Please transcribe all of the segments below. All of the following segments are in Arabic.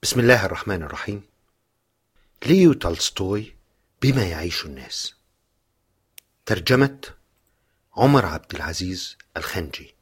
بسم الله الرحمن الرحيم. ليو تولستوي، بما يعيش الناس. ترجمة عمر عبد العزيز الخنجي.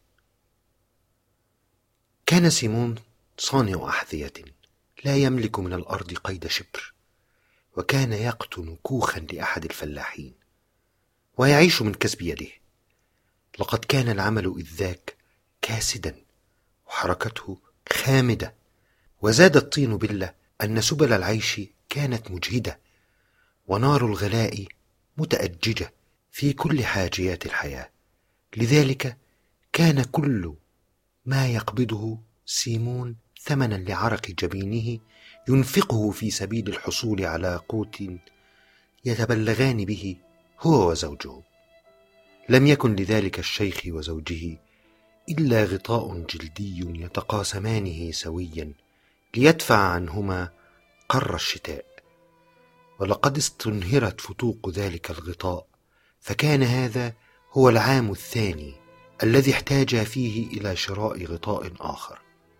كان سيمون صانع أحذية لا يملك من الأرض قيد شبر، وكان يقطن كوخا لأحد الفلاحين ويعيش من كسب يده. لقد كان العمل إذ ذاك كاسدا وحركته خامدة، وزاد الطين بلة أن سبل العيش كانت مجهدة، ونار الغلاء متأججة في كل حاجيات الحياة. لذلك كان كل ما يقبضه سيمون ثمنا لعرق جبينه ينفقه في سبيل الحصول على قوت يتبلغان به هو وزوجه. لم يكن لذلك الشيخ وزوجه إلا غطاء جلدي يتقاسمانه سويا ليدفع عنهما قر الشتاء، ولقد استنهرت فتوق ذلك الغطاء، فكان هذا هو العام الثاني الذي احتاج فيه إلى شراء غطاء آخر.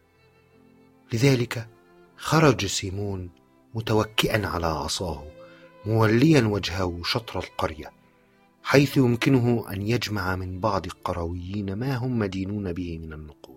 لذلك خرج سيمون متوكئا على عصاه، موليا وجهه شطر القرية، حيث يمكنه أن يجمع من بعض القرويين ما هم مدينون به من النقود.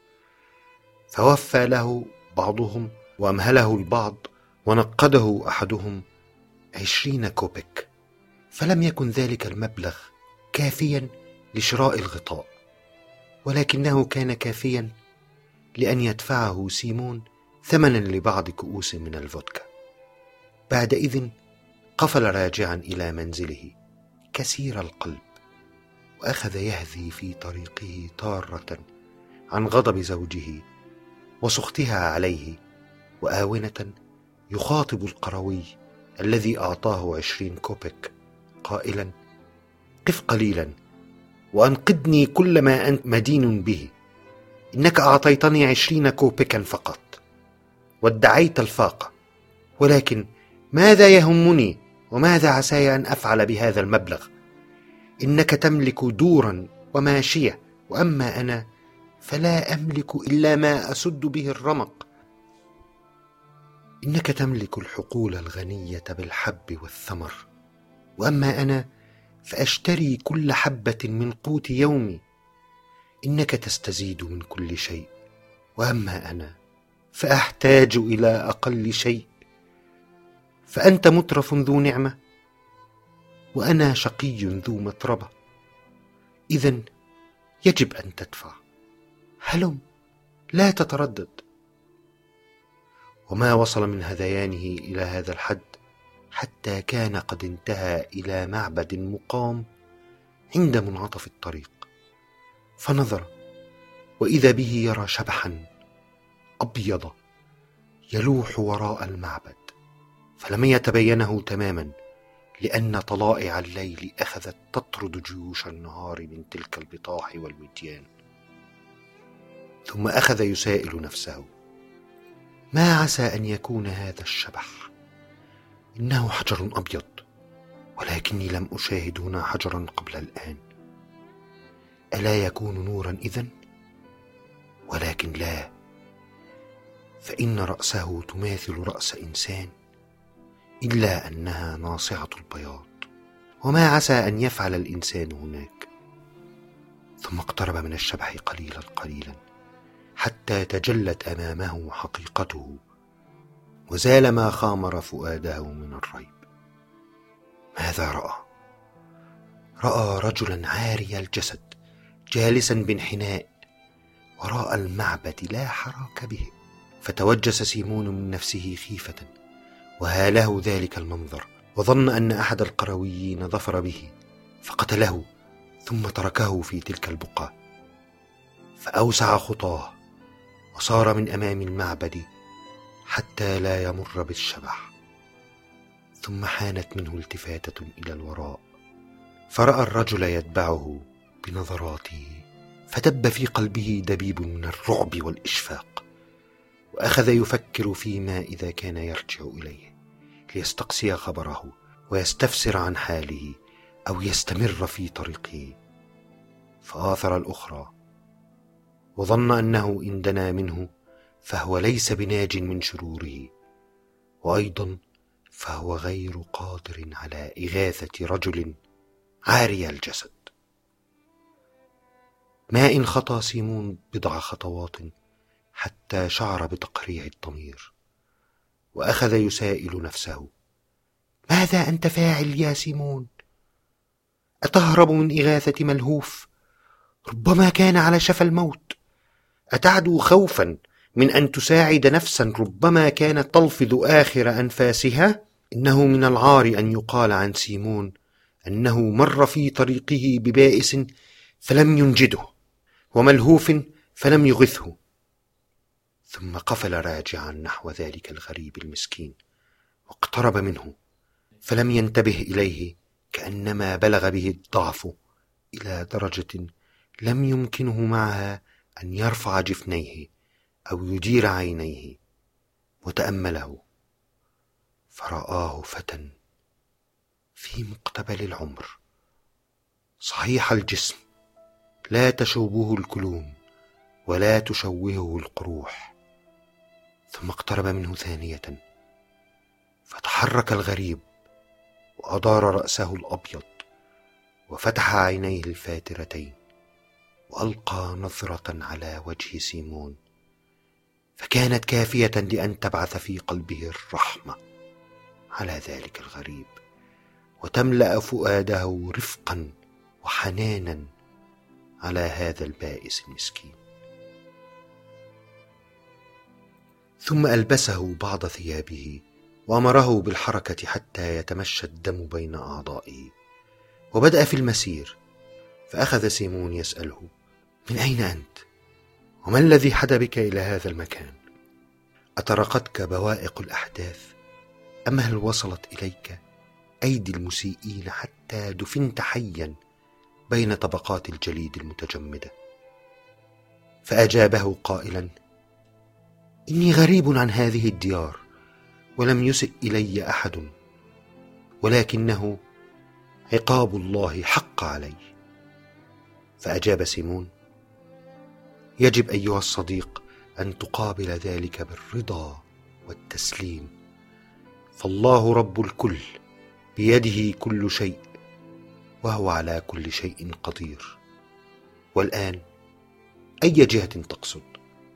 فوفى له بعضهم وأمهله البعض، ونقده أحدهم 20 كوبك، فلم يكن ذلك المبلغ كافيا لشراء الغطاء، ولكنه كان كافيا لأن يدفعه سيمون ثمنا لبعض كؤوس من الفودكا. بعدئذ قفل راجعا إلى منزله كسير القلب، وأخذ يهذي في طريقه تارة عن غضب زوجه وسخطها عليه، وآونة يخاطب القروي الذي أعطاه 20 كوبك قائلا: قف قليلا وأنقذني كل ما أنت مدين به، إنك أعطيتني 20 كوبكا فقط وادعيت الفاقة، ولكن ماذا يهمني وماذا عساي أن أفعل بهذا المبلغ؟ إنك تملك دورا وماشية، وأما أنا فلا أملك إلا ما أسد به الرمق. إنك تملك الحقول الغنية بالحب والثمر، وأما أنا فأشتري كل حبة من قوت يومي. إنك تستزيد من كل شيء، وأما أنا فأحتاج إلى أقل شيء. فأنت مترف ذو نعمة، وأنا شقي ذو متربة، إذن يجب أن تدفع. هلم، لا تتردد. وما وصل من هذيانه إلى هذا الحد حتى كان قد انتهى إلى معبد مقام عند منعطف الطريق، فنظر وإذا به يرى شبحا أبيض يلوح وراء المعبد، فلم يتبينه تماما، لأن طلائع الليل أخذت تطرد جيوش النهار من تلك البطاح والوديان. ثم أخذ يسائل نفسه: ما عسى أن يكون هذا الشبح؟ إنه حجر أبيض، ولكني لم أشاهد هنا حجرا قبل الآن. ألا يكون نورا إذن؟ ولكن لا، فإن رأسه تماثل رأس إنسان، إلا أنها ناصعة البياض. وما عسى أن يفعل الإنسان هناك؟ ثم اقترب من الشبح قليلا قليلا حتى تجلت أمامه حقيقته، وزال ما خامر فؤاده من الريب. ماذا رأى؟ رأى رجلا عاري الجسد جالسا بانحناء وراء المعبد لا حراك به. فتوجس سيمون من نفسه خيفة، وهاله ذلك المنظر، وظن أن أحد القرويين ظفر به فقتله، ثم تركه في تلك البقعة. فأوسع خطاه وصار من أمام المعبد حتى لا يمر بالشبح. ثم حانت منه التفاتة إلى الوراء، فرأى الرجل يتبعه بنظراته، فدب في قلبه دبيب من الرعب والإشفاق، وأخذ يفكر فيما إذا كان يرجع إليه ليستقصي خبره ويستفسر عن حاله، أو يستمر في طريقه. فآثر الأخرى، وظن أنه إن دنا منه فهو ليس بناج من شروره، وأيضا فهو غير قادر على إغاثة رجل عاري الجسد. ما إن خطى سيمون بضع خطوات حتى شعر بتقريع الضمير، وأخذ يسائل نفسه: ماذا أنت فاعل يا سيمون؟ أتهرب من إغاثة ملهوف ربما كان على شفا الموت؟ أتعدو خوفا من أن تساعد نفسا ربما كانت تلفظ آخر أنفاسها؟ إنه من العار أن يقال عن سيمون أنه مر في طريقه ببائس فلم ينجده، وملهوف فلم يغثه. ثم قفل راجعا نحو ذلك الغريب المسكين، واقترب منه فلم ينتبه إليه، كأنما بلغ به الضعف إلى درجة لم يمكنه معها أن يرفع جفنيه أو يدير عينيه، وتأمله فرآه فتى في مقتبل العمر، صحيح الجسم، لا تشوبه الكلوم ولا تشوهه القروح. ثم اقترب منه ثانية، فتحرك الغريب وأدار رأسه الأبيض وفتح عينيه الفاترتين، وألقى نظرة على وجه سيمون، فكانت كافية لأن تبعث في قلبه الرحمة على ذلك الغريب، وتملأ فؤاده رفقا وحنانا على هذا البائس المسكين. ثم ألبسه بعض ثيابه وأمره بالحركة حتى يتمشى الدم بين أعضائه، وبدأ في المسير. فأخذ سيمون يسأله: من أين أنت؟ وما الذي حدا بك إلى هذا المكان؟ أطرقتك بوائق الأحداث، أم هل وصلت إليك أيدي المسيئين حتى دفنت حيا بين طبقات الجليد المتجمدة؟ فأجابه قائلا: إني غريب عن هذه الديار، ولم يسئ إلي أحد، ولكنه عقاب الله حق علي. فأجاب سيمون: يجب أيها الصديق أن تقابل ذلك بالرضا والتسليم، فالله رب الكل، بيده كل شيء، وهو على كل شيء قدير. والآن أي جهة تقصد؟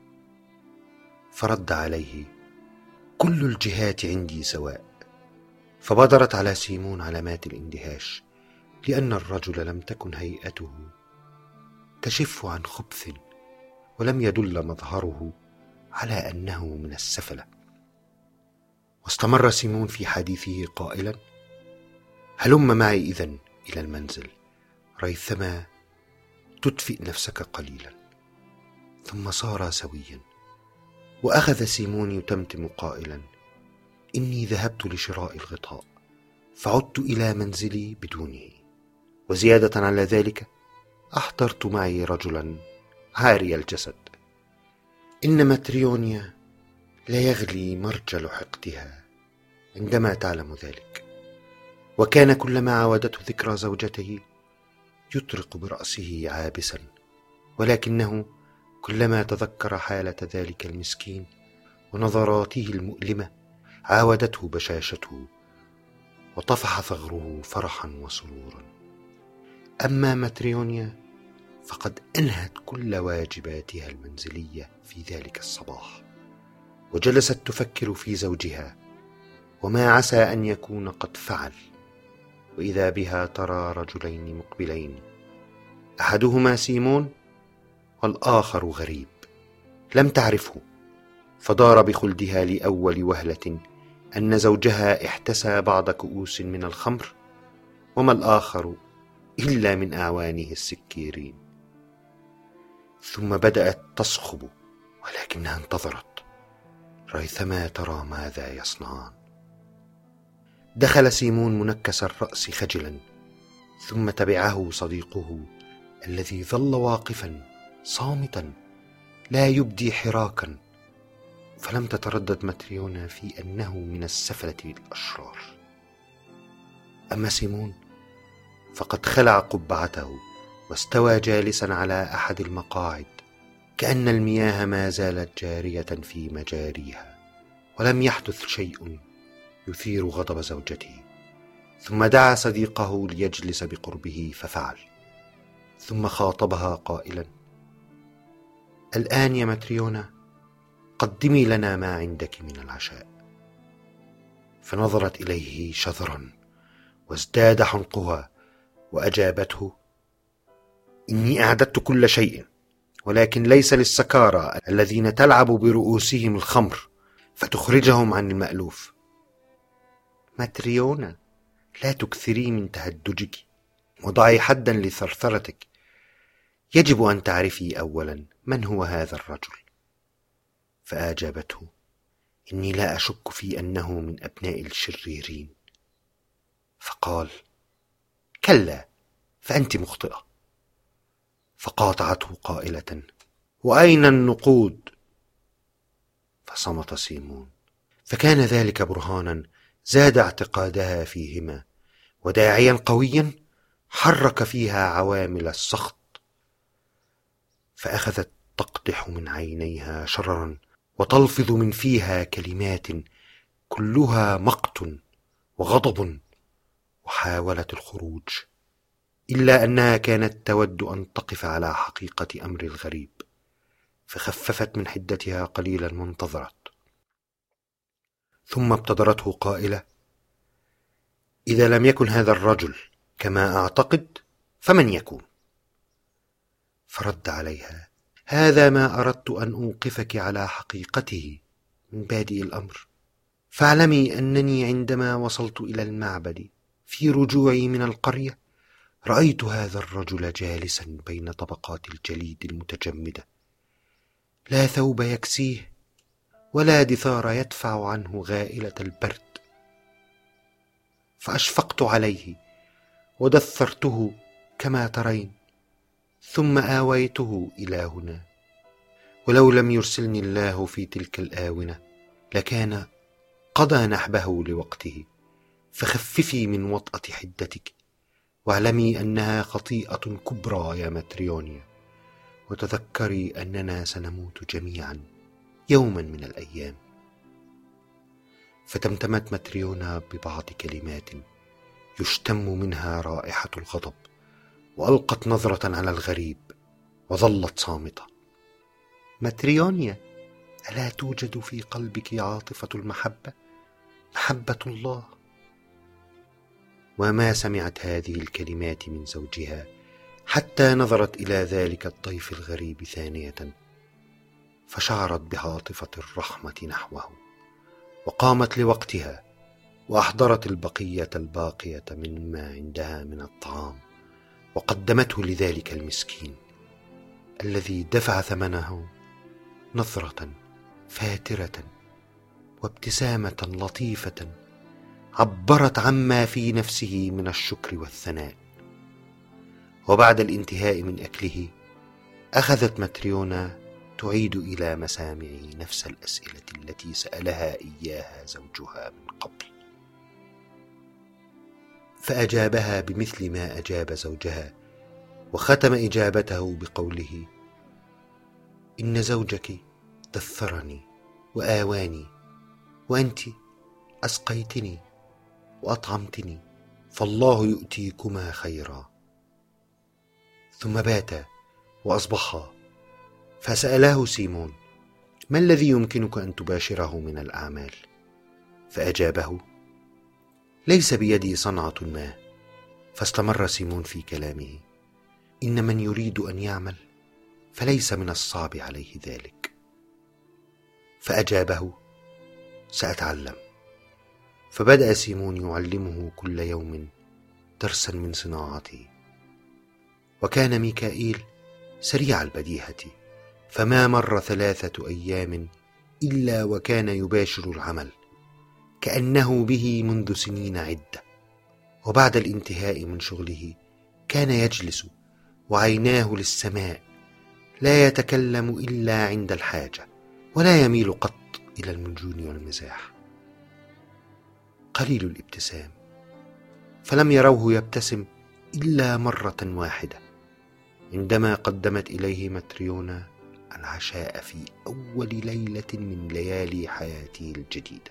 فرد عليه: كل الجهات عندي سواء. فبدرت على سيمون علامات الاندهاش، لأن الرجل لم تكن هيئته تشف عن خبث، ولم يدل مظهره على أنه من السفلة. واستمر سيمون في حديثه قائلا: هلم معي إذن إلى المنزل ريثما تدفئ نفسك قليلا. ثم صارا سويا، وأخذ سيمون يتمتم قائلا: إني ذهبت لشراء الغطاء فعدت إلى منزلي بدونه، وزيادة على ذلك أحضرت معي رجلا عاري الجسد. إن ماتريونيا لا يغلي مرجل حقدها عندما تعلم ذلك، وكان كلما عاودته ذكرى زوجته يطرق برأسه عابسا، ولكنه كلما تذكر حالة ذلك المسكين ونظراته المؤلمة عاودته بشاشته، وطفح ثغره فرحا وسرورا. أما ماتريونيا فقد أنهت كل واجباتها المنزلية في ذلك الصباح، وجلست تفكر في زوجها وما عسى أن يكون قد فعل، وإذا بها ترى رجلين مقبلين، أحدهما سيمون والآخر غريب لم تعرفه، فدار بخلدها لأول وهلة أن زوجها احتسى بعض كؤوس من الخمر، وما الآخر إلا من أعوانه السكيرين. ثم بدأت تصخب، ولكنها انتظرت ريثما ترى ماذا يصنعان. دخل سيمون منكس الرأس خجلا، ثم تبعه صديقه الذي ظل واقفا صامتا لا يبدي حراكا، فلم تتردد ماتريونا في أنه من السفلة الأشرار. أما سيمون فقد خلع قبعته واستوى جالسا على أحد المقاعد، كأن المياه ما زالت جارية في مجاريها، ولم يحدث شيء يثير غضب زوجته. ثم دعا صديقه ليجلس بقربه ففعل، ثم خاطبها قائلا: الآن يا ماتريونا، قدمي لنا ما عندك من العشاء. فنظرت إليه شذرا وازداد حنقها، وأجابته: إني أعددت كل شيء، ولكن ليس للسكارى الذين تلعب برؤوسهم الخمر فتخرجهم عن المألوف. ماتريونا، لا تكثري من تهدجك، وضعي حدا لثرثرتك. يجب أن تعرفي أولا من هو هذا الرجل. فأجابته: إني لا أشك في أنه من أبناء الشريرين. فقال: كلا، فأنت مخطئة. فقاطعته قائلة: وأين النقود؟ فصمت سيمون، فكان ذلك برهانا زاد اعتقادها فيهما، وداعيا قويا حرك فيها عوامل السخط. فأخذت تقدح من عينيها شررا، وتلفظ من فيها كلمات كلها مقت وغضب، وحاولت الخروج، إلا أنها كانت تود أن تقف على حقيقة أمر الغريب، فخففت من حدتها قليلا وانتظرت. ثم ابتدرته قائلة: إذا لم يكن هذا الرجل كما أعتقد، فمن يكون؟ فرد عليها: هذا ما أردت أن أوقفك على حقيقته من بادئ الأمر. فاعلمي أنني عندما وصلت إلى المعبد في رجوعي من القرية، رأيت هذا الرجل جالسا بين طبقات الجليد المتجمدة، لا ثوب يكسيه ولا دثار يدفع عنه غائلة البرد. فأشفقت عليه ودثرته كما ترين، ثم آويته إلى هنا. ولو لم يرسلني الله في تلك الآونة لكان قضى نحبه لوقته. فخففي من وطأة حدتك، واعلمي أنها خطيئة كبرى يا ماتريونيا، وتذكري أننا سنموت جميعا يوما من الأيام. فتمتمت ماتريونا ببعض كلمات يشتم منها رائحة الغضب، وألقت نظرة على الغريب وظلت صامتة. ماتريونيا، ألا توجد في قلبك عاطفة المحبة، محبة الله؟ وما سمعت هذه الكلمات من زوجها حتى نظرت إلى ذلك الضيف الغريب ثانية، فشعرت بعاطفة الرحمة نحوه، وقامت لوقتها وأحضرت البقية الباقية مما عندها من الطعام، وقدمته لذلك المسكين الذي دفع ثمنه نظرة فاترة وابتسامة لطيفة عبرت عما في نفسه من الشكر والثناء. وبعد الانتهاء من أكله أخذت ماتريونا تعيد إلى مسامعه نفس الأسئلة التي سألها إياها زوجها من قبل، فأجابها بمثل ما أجاب زوجها، وختم إجابته بقوله: إن زوجك دثرني وآواني، وأنت أسقيتني وأطعمتني، فالله يؤتيكما خيرا. ثم باتا وأصبحا، فسأله سيمون: ما الذي يمكنك أن تباشره من الأعمال؟ فأجابه: ليس بيدي صنعة ما. فاستمر سيمون في كلامه: إن من يريد أن يعمل فليس من الصعب عليه ذلك. فأجابه: سأتعلم. فبدأ سيمون يعلمه كل يوم درسا من صناعته. وكان ميكائيل سريع البديهة، فما مر 3 أيام إلا وكان يباشر العمل كأنه به منذ سنين عدة. وبعد الانتهاء من شغله كان يجلس وعيناه للسماء، لا يتكلم إلا عند الحاجة، ولا يميل قط إلى المجون والمزاح. قليل الابتسام، فلم يروه يبتسم إلا مرة واحدة عندما قدمت إليه ماتريونا العشاء في أول ليلة من ليالي حياته الجديدة.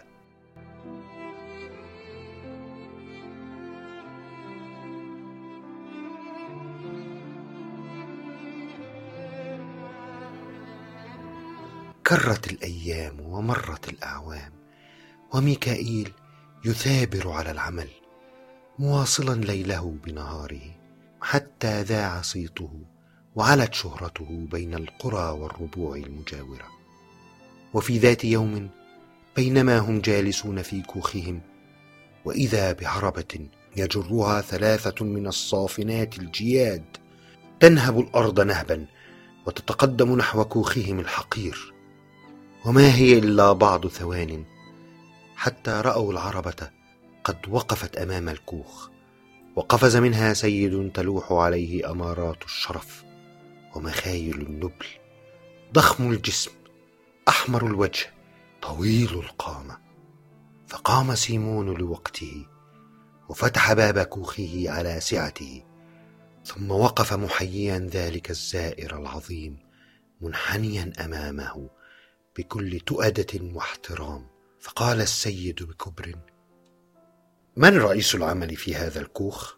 كرت الأيام ومرت الأعوام، وميكائيل يثابر على العمل مواصلا ليله بنهاره، حتى ذاع صيته وعلت شهرته بين القرى والربوع المجاورة. وفي ذات يوم بينما هم جالسون في كوخهم، وإذا بعربة يجرها 3 من الصافنات الجياد تنهب الأرض نهبا وتتقدم نحو كوخهم الحقير، وما هي إلا بعض ثوان حتى رأوا العربة قد وقفت أمام الكوخ، وقفز منها سيد تلوح عليه أمارات الشرف ومخايل النبل، ضخم الجسم، أحمر الوجه، طويل القامة. فقام سيمون لوقته وفتح باب كوخه على سعته، ثم وقف محييا ذلك الزائر العظيم منحنيا أمامه بكل تؤدة واحترام. فقال السيد بكبر: من رئيس العمل في هذا الكوخ؟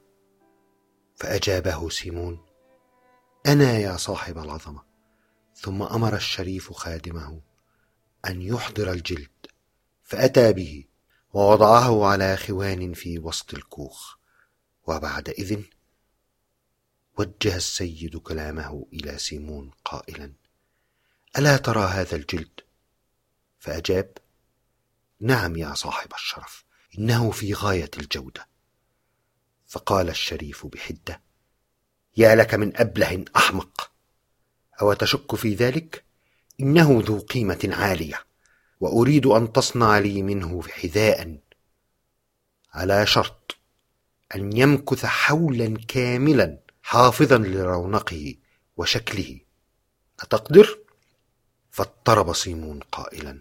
فأجابه سيمون: أنا يا صاحب العظمة. ثم أمر الشريف خادمه أن يحضر الجلد، فأتى به ووضعه على خوان في وسط الكوخ. وبعد إذن وجه السيد كلامه إلى سيمون قائلا: ألا ترى هذا الجلد؟ فأجاب: نعم يا صاحب الشرف، إنه في غاية الجودة. فقال الشريف بحدة: يا لك من أبله أحمق، أو تشك في ذلك؟ إنه ذو قيمة عالية، وأريد أن تصنع لي منه حذاء، على شرط أن يمكث حولا كاملا حافظا لرونقه وشكله، أتقدر؟ فاضطرب سيمون قائلا: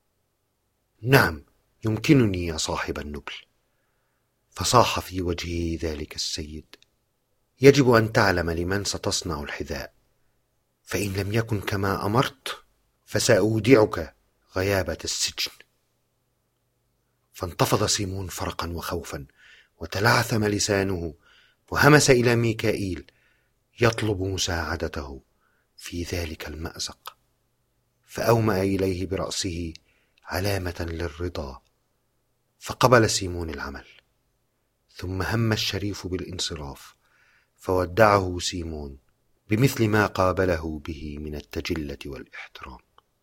نعم يمكنني يا صاحب النبل. فصاح في وجهه ذلك السيد: يجب أن تعلم لمن ستصنع الحذاء، فإن لم يكن كما أمرت فسأودعك غيابة السجن. فانتفض سيمون فرقا وخوفا، وتلعثم لسانه، وهمس إلى ميكائيل يطلب مساعدته في ذلك المأزق، فأومأ إليه برأسه علامة للرضا. فقبل سيمون العمل، ثم هم الشريف بالانصراف، فودعه سيمون بمثل ما قابله به من التجلة والاحترام.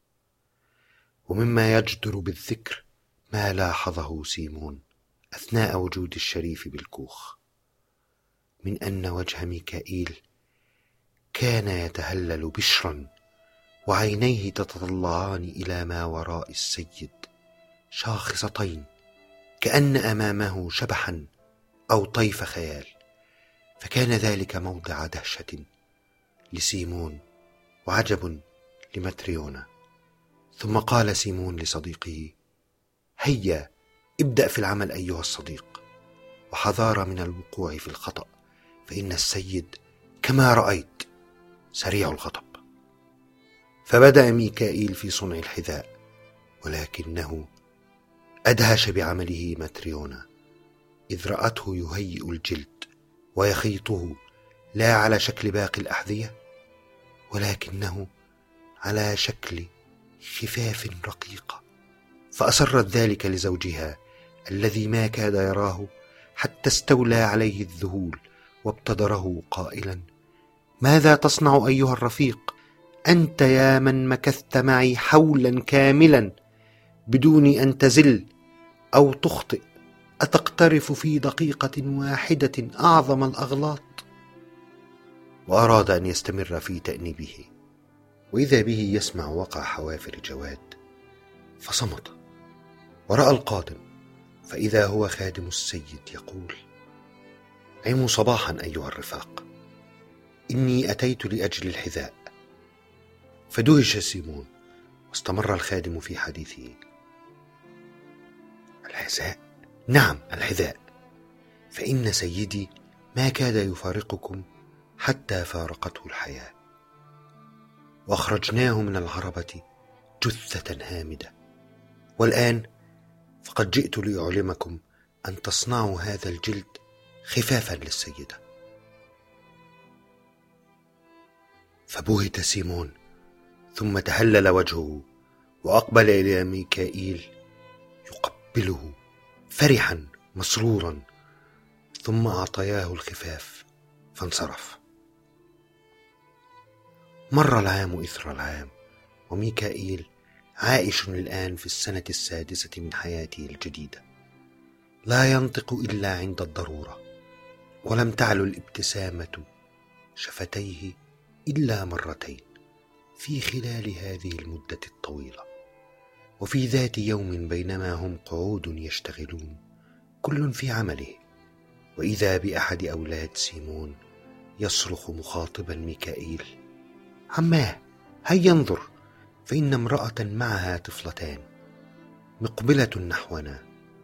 ومما يجدر بالذكر ما لاحظه سيمون أثناء وجود الشريف بالكوخ، من أن وجه ميكائيل كان يتهلل بشرا، وعينيه تتطلعان إلى ما وراء السيد شاخصتين، كأن أمامه شبحا أو طيف خيال. فكان ذلك موضع دهشة لسيمون وعجب لمتريونا. ثم قال سيمون لصديقه: هيا ابدأ في العمل أيها الصديق، وحذار من الوقوع في الخطأ، فإن السيد كما رأيت سريع الغضب. فبدأ ميكائيل في صنع الحذاء، ولكنه أدهش بعمله متريونا، إذ رأته يهيئ الجلد ويخيطه لا على شكل باقي الأحذية، ولكنه على شكل خفاف رقيقة. فأسرت ذلك لزوجها الذي ما كاد يراه، حتى استولى عليه الذهول وابتدره قائلا: ماذا تصنع أيها الرفيق؟ أنت يا من مكثت معي حولا كاملا بدون أن تزل أو تخطئ، أتقترف في دقيقة واحدة أعظم الأغلاط؟ وأراد أن يستمر في تأنيبه، وإذا به يسمع وقع حوافر جواد، فصمت ورأى القادم، فإذا هو خادم السيد يقول: عموا صباحا أيها الرفاق، إني أتيت لأجل الحذاء. فدهش سيمون، واستمر الخادم في حديثه: الحذاء؟ نعم الحذاء، فإن سيدي ما كاد يفارقكم حتى فارقته الحياة. وأخرجناه من العربة جثة هامدة. والآن فقد جئت لأعلمكم أن تصنعوا هذا الجلد خفافا للسيدة. فبهت سيمون، ثم تهلل وجهه وأقبل إلى ميكائيل يقبله فرحا مسرورا، ثم أعطياه الخفاف فانصرف. مر العام إثر العام، وميكائيل عائش الآن في السنة 6 من حياته الجديدة، لا ينطق إلا عند الضرورة، ولم تعلو الابتسامة شفتيه إلا مرتين في خلال هذه المدة الطويلة. وفي ذات يوم بينما هم قعود يشتغلون كل في عمله، وإذا بأحد أولاد سيمون يصرخ مخاطبا ميكائيل: عماه، هيا انظر، فإن امرأة معها طفلتان مقبلة نحونا.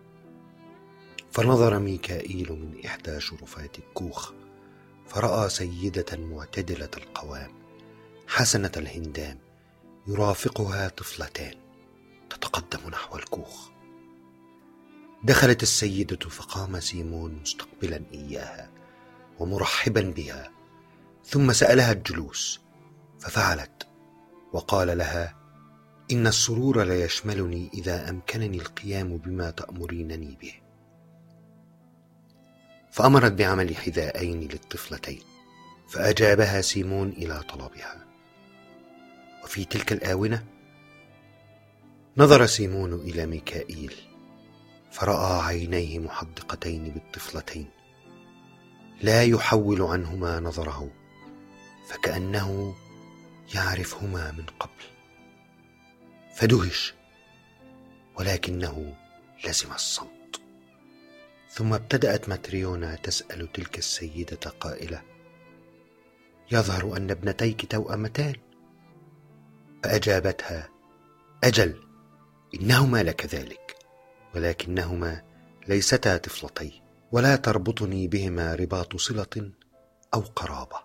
فنظر ميكائيل من إحدى شرفات الكوخ، فرأى سيدة معتدلة القوام حسنة الهندام يرافقها طفلتان تتقدم نحو الكوخ. دخلت السيدة، فقام سيمون مستقبلا إياها ومرحبا بها، ثم سألها الجلوس ففعلت، وقال لها: إن السرور لا يشملني إذا أمكنني القيام بما تأمرينني به. فأمرت بعمل حذاءين للطفلتين، فأجابها سيمون إلى طلبها. وفي تلك الآونة نظر سيمون إلى ميكائيل، فرأى عينيه محدقتين بالطفلتين لا يحول عنهما نظره، فكأنه يعرفهما من قبل، فدهش، ولكنه لزم الصمت. ثم ابتدأت ماتريونا تسأل تلك السيدة قائلة: يظهر أن ابنتيك توأمتان. فأجابتها: أجل، إنهما لكذلك، ولكنهما ليستا طفلتي، ولا تربطني بهما رباط صلة أو قرابة.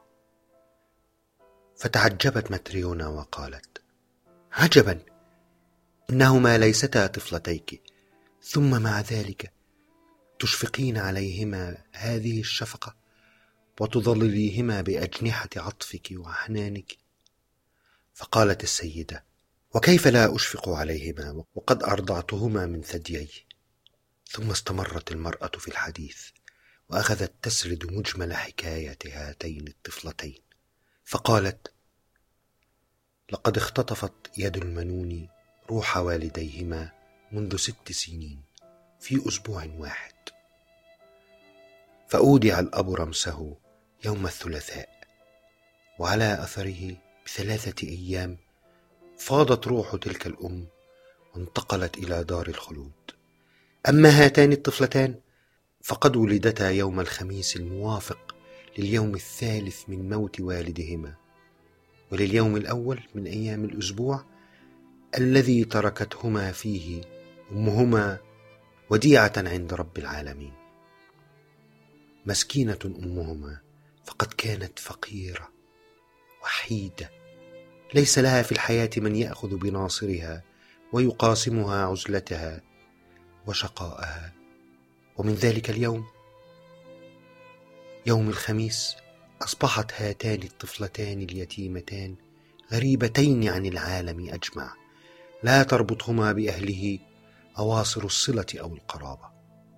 فتعجبت ماتريونا وقالت: عجبا، إنهما ليستا طفلتيك، ثم مع ذلك تشفقين عليهما هذه الشفقة وتظلليهما بأجنحة عطفك وحنانك. فقالت السيدة: وكيف لا أشفق عليهما وقد أرضعتهما من ثديي؟ ثم استمرت المرأة في الحديث، وأخذت تسرد مجمل حكاية هاتين الطفلتين، فقالت: لقد اختطفت يد المنون روح والديهما منذ 6 سنين في أسبوع واحد. فأودع الأب رمسه يوم الثلاثاء، وعلى أثره ب3 أيام فاضت روح تلك الأم وانتقلت إلى دار الخلود. أما هاتان الطفلتان فقد ولدتا يوم الخميس الموافق لليوم 3 من موت والدهما، ولليوم الأول من أيام الأسبوع الذي تركتهما فيه أمهما وديعة عند رب العالمين. مسكينة أمهما، فقد كانت فقيرة وحيدة، ليس لها في الحياة من يأخذ بناصرها ويقاسمها عزلتها وشقاءها. ومن ذلك اليوم، يوم الخميس، أصبحت هاتان الطفلتان اليتيمتان غريبتين عن العالم أجمع، لا تربطهما بأهله أواصر الصلة أو القرابة.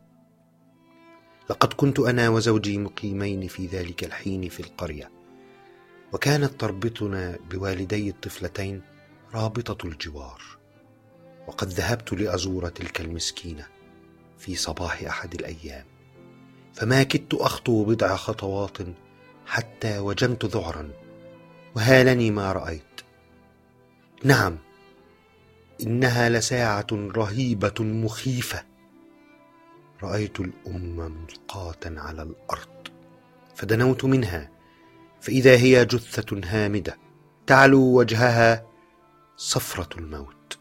لقد كنت أنا وزوجي مقيمين في ذلك الحين في القرية، وكانت تربطنا بوالدي الطفلتين رابطة الجوار. وقد ذهبت لأزور تلك المسكينة في صباح أحد الأيام، فما كدت أخطو بضع خطوات حتى وجمت ذعرا، وهالني ما رأيت. نعم، إنها لساعة رهيبة مخيفة. رأيت الأم ملقاة على الأرض، فدنوت منها، فإذا هي جثة هامدة تعلو وجهها صفرة الموت،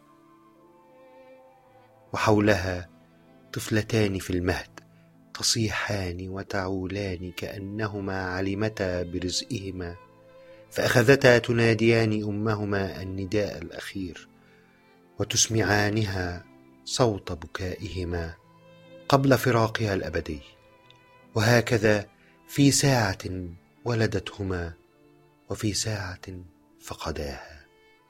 وحولها طفلتان في المهد تصيحان وتعولان كأنهما علمتا برزقهما، فأخذتا تناديان أمهما النداء الأخير وتسمعانها صوت بكائهما قبل فراقها الأبدي. وهكذا في ساعة ولدتهما وفي ساعة فقداها.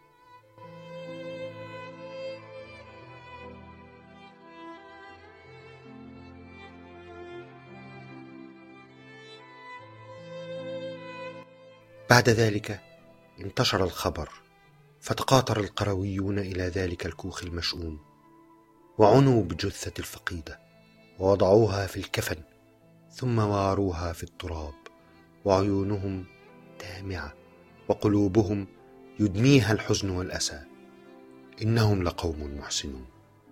بعد ذلك انتشر الخبر، فتقاطر القرويون إلى ذلك الكوخ المشؤوم، وعنوا بجثة الفقيدة ووضعوها في الكفن، ثم واروها في التراب، وعيونهم دامعة وقلوبهم يدميها الحزن والأسى. إنهم لقوم محسنون.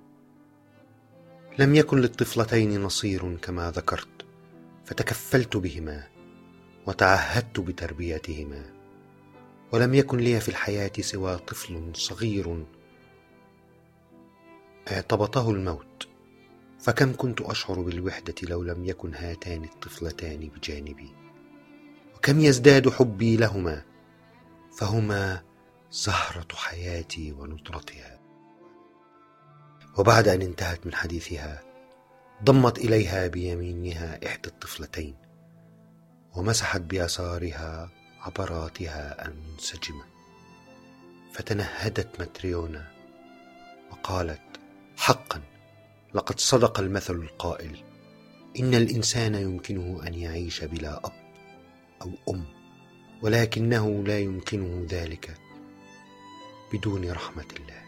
لم يكن للطفلتين نصير كما ذكرت، فتكفلت بهما وتعهدت بتربيتهما، ولم يكن لي في الحياة سوى طفل صغير اعتبطه الموت، فكم كنت أشعر بالوحدة لو لم يكن هاتان الطفلتان بجانبي، وكم يزداد حبي لهما، فهما زهرة حياتي ونطرتها. وبعد أن انتهت من حديثها ضمت إليها بيمينها إحدى الطفلتين ومسحت بيسارها عبراتها المنسجمة، فتنهدت متريونا وقالت: حقا لقد صدق المثل القائل: إن الإنسان يمكنه أن يعيش بلا أب أو أم، ولكنه لا يمكنه ذلك بدون رحمة الله.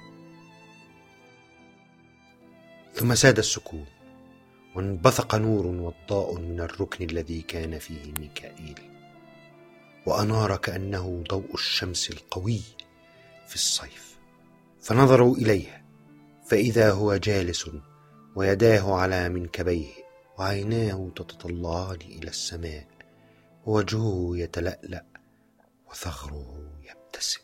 ثم ساد السكون، وانبثق نور وضاء من الركن الذي كان فيه ميكائيل، وأنار كأنه ضوء الشمس القوي في الصيف. فنظروا إليه، فإذا هو جالس ويداه على منكبيه، وعيناه تتطلعان إلى السماء، ووجهه يتلألأ وثغره يبتسم.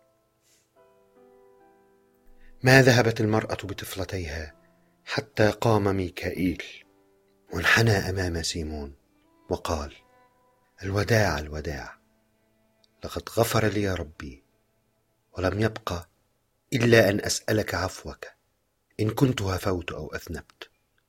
ما ذهبت المرأة بطفلتيها حتى قام ميكائيل وانحنى أمام سيمون وقال: الوداع الوداع، لقد غفر لي ربي، ولم يبق إلا أن أسألك عفوك إن كنت هفوت أو أذنبت.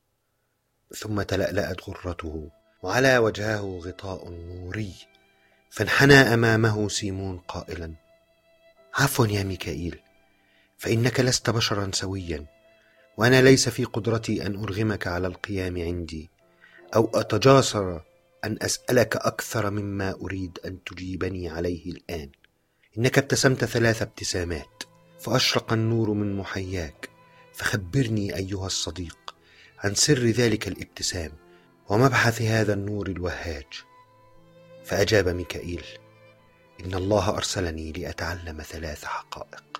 ثم تلألأت غرته وعلى وجهه غطاء نوري، فانحنى أمامه سيمون قائلا: عفوا يا ميكائيل، فإنك لست بشرا سويا، وأنا ليس في قدرتي أن أرغمك على القيام عندي أو أتجاسر أن أسألك أكثر مما أريد أن تجيبني عليه الآن. إنك ابتسمت 3 ابتسامات فأشرق النور من محياك، فخبرني أيها الصديق عن سر ذلك الابتسام ومبحث هذا النور الوهاج. فأجاب ميكائيل: إن الله أرسلني لأتعلم 3 حقائق،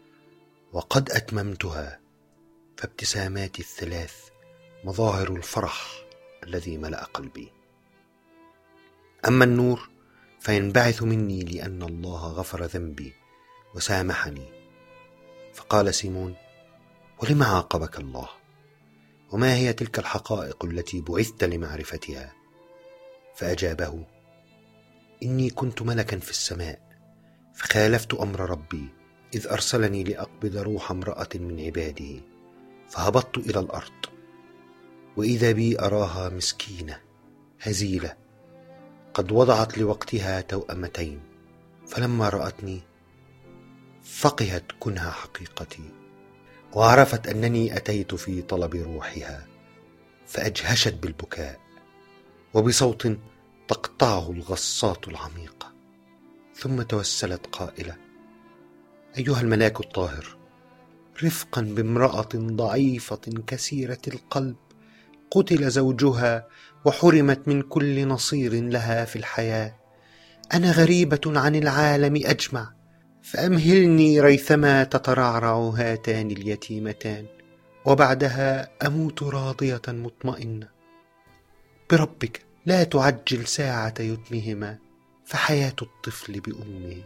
وقد أتممتها، فابتساماتي ال3 مظاهر الفرح الذي ملأ قلبي. أما النور فينبعث مني لأن الله غفر ذنبي وسامحني. فقال سيمون: ولم عاقبك الله؟ وما هي تلك الحقائق التي بعثت لمعرفتها؟ فأجابه: إني كنت ملكا في السماء، فخالفت أمر ربي إذ أرسلني لأقبض روح امرأة من عباده، فهبطت إلى الأرض، وإذا بي أراها مسكينة هزيلة قد وضعت لوقتها توأمتين، فلما رأتني فقهت كنها حقيقتي، وعرفت أنني أتيت في طلب روحها، فأجهشت بالبكاء وبصوت تقطعه الغصات العميقة، ثم توسلت قائلة: أيها الملاك الطاهر، رفقا بامرأة ضعيفة كثيرة القلب قتل زوجها وحرمت من كل نصير لها في الحياة، أنا غريبة عن العالم أجمع، فأمهلني ريثما تترعرع هاتان اليتيمتان، وبعدها أموت راضية مطمئنة. بربك لا تعجل ساعة يتمهما، فحياة الطفل بأمه.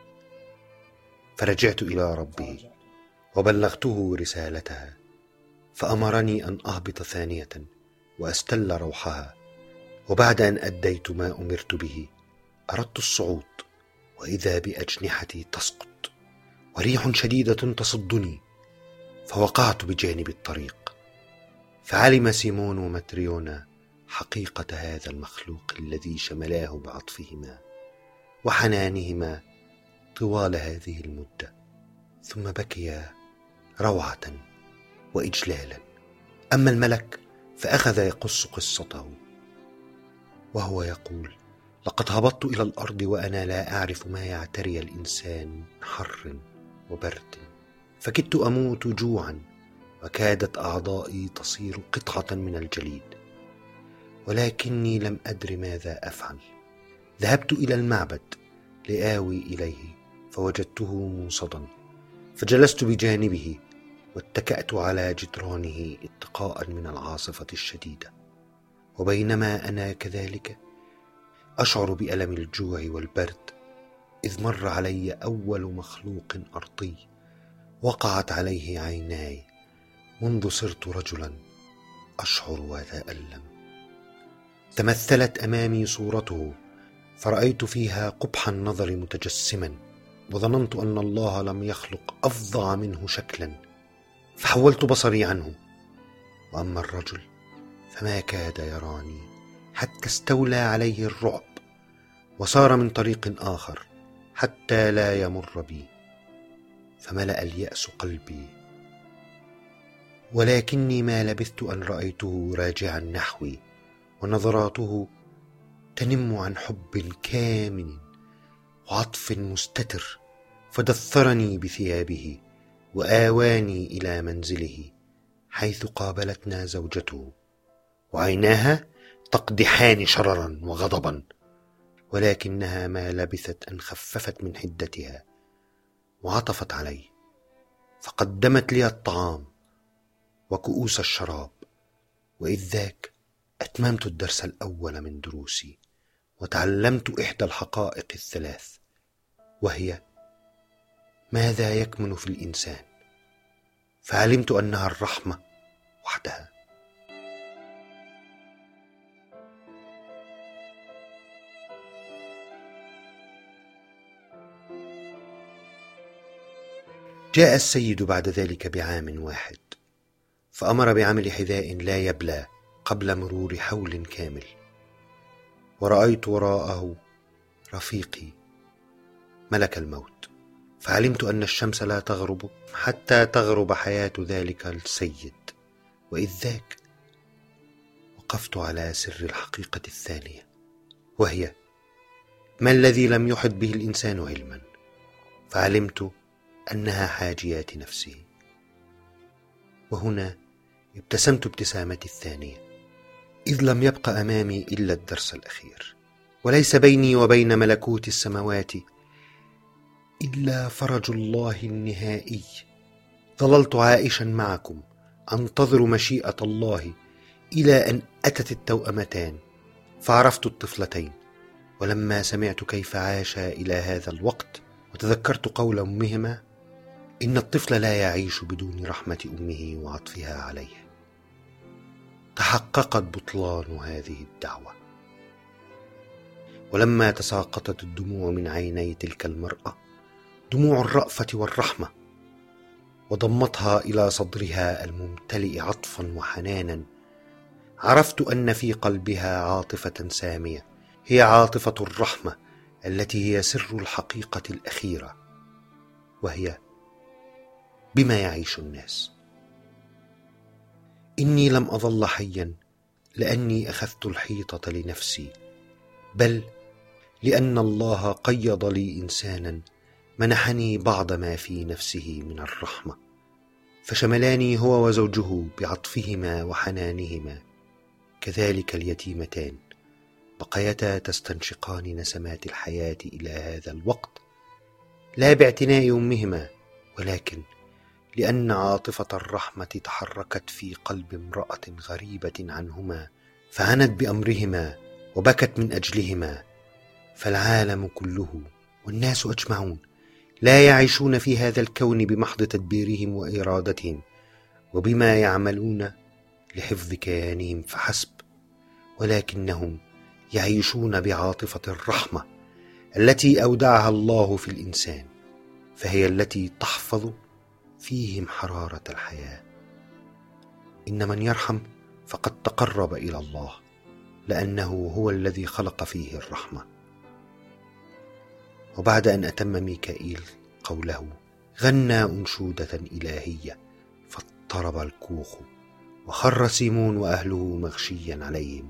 فرجعت إلى ربي وبلغته رسالتها، فأمرني أن أهبط ثانية وأستل روحها، وبعد أن أديت ما أمرت به أردت الصعود، وإذا بأجنحتي تسقط وريح شديدة تصدني، فوقعت بجانب الطريق. فعلم سيمون وماتريونا حقيقة هذا المخلوق الذي شملاه بعطفهما وحنانهما طوال هذه المدة، ثم بكيا روعة وإجلالا. أما الملك فأخذ يقص قصته وهو يقول: لقد هبطت إلى الأرض وأنا لا أعرف ما يعتري الإنسان من حر وبرد، فكدت أموت جوعا، وكادت أعضائي تصير قطعة من الجليد، ولكني لم أدر ماذا أفعل. ذهبت إلى المعبد لآوي إليه، فوجدته موصدا، فجلست بجانبه واتكأت على جدرانه اتقاء من العاصفة الشديدة. وبينما أنا كذلك أشعر بألم الجوع والبرد، إذ مر علي أول مخلوق أرضي وقعت عليه عيناي منذ صرت رجلا أشعر وأتألم. تمثلت أمامي صورته، فرأيت فيها قبح النظر متجسما، وظننت أن الله لم يخلق أفظع منه شكلا، فحولت بصري عنه. وأما الرجل فما كاد يراني حتى استولى عليه الرعب، وسار من طريق آخر حتى لا يمر بي، فملأ اليأس قلبي. ولكني ما لبثت أن رأيته راجعا نحوي، ونظراته تنم عن حب كامن وعطف مستتر، فدثرني بثيابه وآواني إلى منزله، حيث قابلتنا زوجته، وعيناها تقدحان شررا وغضبا، ولكنها ما لبثت أن خففت من حدتها وعطفت علي، فقدمت لي الطعام وكؤوس الشراب. وإذ ذاك أتممت الدرس الأول من دروسي، وتعلمت إحدى الحقائق الثلاث، وهي ماذا يكمن في الإنسان، فعلمت أنها الرحمة وحدها. جاء السيد بعد ذلك بعام واحد، فأمر بعمل حذاء لا يبلى قبل مرور حول كامل، ورأيت وراءه رفيقي ملك الموت، فعلمت أن الشمس لا تغرب حتى تغرب حياة ذلك السيد. وإذ ذاك وقفت على سر الحقيقة الثانية، وهي ما الذي لم يحط به الإنسان علما، فعلمت أنها حاجيات نفسه. وهنا ابتسمت ابتسامتي الثانية، إذ لم يبق أمامي إلا الدرس الأخير، وليس بيني وبين ملكوت السماوات إلا فرج الله النهائي. ظللت عائشا معكم أنتظر مشيئة الله إلى أن أتت التوأمتان، فعرفت الطفلتين. ولما سمعت كيف عاشا إلى هذا الوقت، وتذكرت قول أمهما: إن الطفل لا يعيش بدون رحمة أمه وعطفها عليه، تحققت بطلان هذه الدعوة. ولما تساقطت الدموع من عيني تلك المرأة، دموع الرأفة والرحمة، وضمتها إلى صدرها الممتلئ عطفا وحنانا، عرفت أن في قلبها عاطفة سامية، هي عاطفة الرحمة التي هي سر الحقيقة الأخيرة، وهي بما يعيش الناس. إني لم أظل حيا لأني أخذت الحيطة لنفسي، بل لأن الله قيض لي إنسانا منحني بعض ما في نفسه من الرحمة، فشملاني هو وزوجه بعطفهما وحنانهما. كذلك اليتيمتان بقيتا تستنشقان نسمات الحياة إلى هذا الوقت، لا باعتناء أمهما، ولكن لأن عاطفة الرحمة تحركت في قلب امرأة غريبة عنهما، فعنت بأمرهما وبكت من أجلهما. فالعالم كله والناس أجمعون لا يعيشون في هذا الكون بمحض تدبيرهم وإرادتهم وبما يعملون لحفظ كيانهم فحسب، ولكنهم يعيشون بعاطفة الرحمة التي أودعها الله في الإنسان، فهي التي تحفظ فيهم حرارة الحياة. إن من يرحم فقد تقرب إلى الله، لأنه هو الذي خلق فيه الرحمة. وبعد أن أتم ميكائيل قوله غنى أنشودة إلهية فاضطرب الكوخ وخر سيمون وأهله مغشيا عليهم.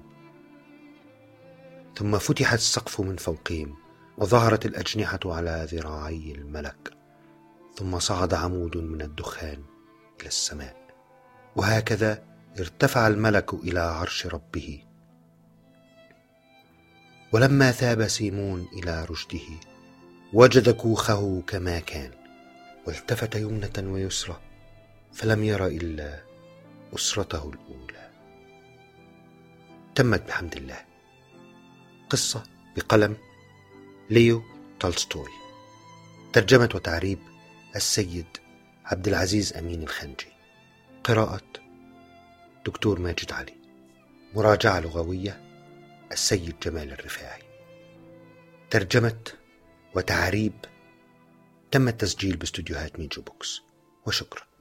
ثم فتح السقف من فوقهم وظهرت الأجنحة على ذراعي الملك، ثم صعد عمود من الدخان إلى السماء، وهكذا ارتفع الملك إلى عرش ربه. ولما ثاب سيمون إلى رشده وجد كوخه كما كان، والتفت يمنة ويسرى فلم ير إلا أسرته الأولى. تمت بحمد الله. قصة بقلم ليو تولستوي، ترجمة وتعريب السيد عبد العزيز أمين الخنجي، قراءة دكتور ماجد علي، مراجعة لغوية السيد جمال الرفاعي، ترجمة وتعريب تم التسجيل باستوديوهات ميجو بوكس. وشكرا.